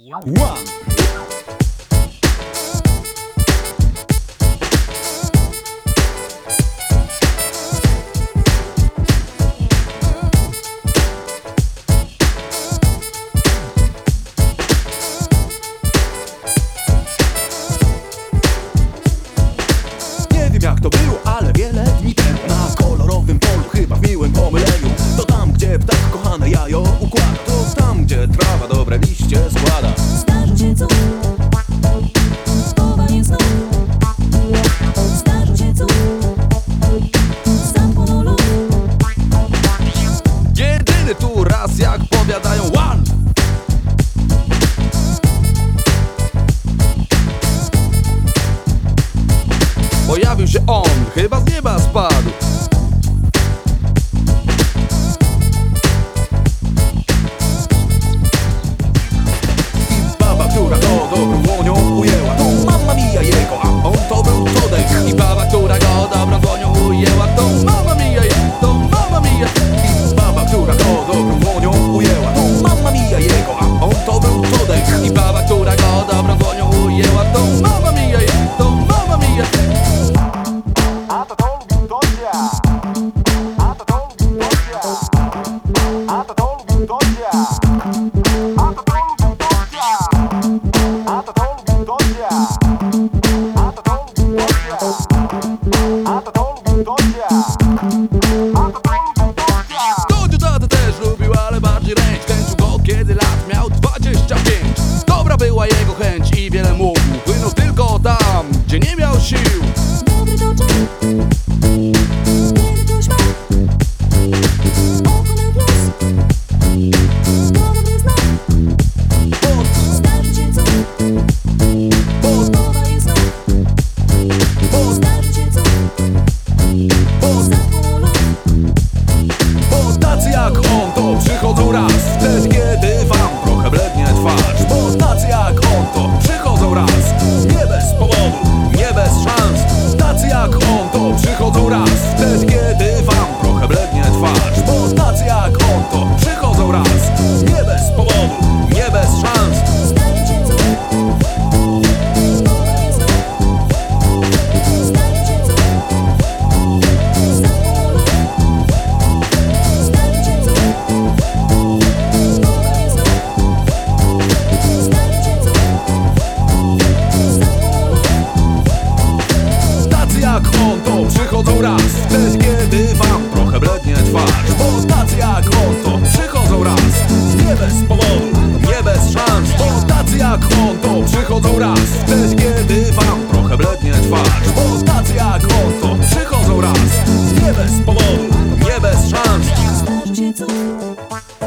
One. Nie wiem jak to było, ale wiele dni temu na kolorowym polu, chyba w miłym pomyleniu. To tam, gdzie ptak kochane jajo układa, to tam, gdzie trawa dobre liście składa. Zdarzył się cud, chowanie snów. Zdarzył się cud, zapłonął lód. Jedyny tu raz, jak powiadają one. Pojawił się on, chyba z nieba spadł. I baba, która go dobrą dłonią ujęła, to mamma mia jego, a on to był Todek. I baba, która go dobrą dłonią ujęła, to mamma mia jego, to mamma mia. I baba, która go dobrą dłonią ujęła, to mamma mia jego, a on to był Todek. I baba, która go dobrą dłonią ujęła, to mamma mia jego, to mamma mia. A to lubił Todzia. A to lubił Todzia. A to lubił Todzia. A to lubił Todzia. A to lubił Todzia. A to lubił Todzia. A to lubił Todzia. A to lubił Todzia. Todziu tatę też lubił, ale bardziej ręcz. Kręcił go, kiedy lat miał 25. Dobra była jego chęć i wiele mówił. Płynął tylko tam, gdzie nie miał sił. Dobry to czas, kiedy ktoś ma oko na plus. To dobry znak. Zdarzył się cud, chowanie snów. Zdarzył się cud, zapłonął lód. Bo tacy jak on to przychodzą raz, wtedy kiedy wam trochę blednie twarz. Bo tacy jak on to przychodzą raz, nie bez powodu, nie bez szans. Tacy jak on to przychodzą raz, wtedy kiedy wam trochę blednie twarz. Bo tacy jak on to przychodzą raz, nie bez powodu, nie bez szans. Zdarzył się cud, chowanie snów. Zdarzył się cud, zapłonął lód. Zdarzył się cud, chowanie snów. Zdarzył się cud, zapłonął lód. Tacy jak on to przychodzą raz, wtedy kiedy wam trochę blednie twarz. Bo tacy jak on to przychodzą raz, nie bez powodu, nie bez szans. Bo tacy jak on to przychodzą raz, wtedy kiedy wam trochę blednie twarz. Bo tacy jak on to przychodzą raz, nie bez powodu, nie bez szans. Zdarzył się cud,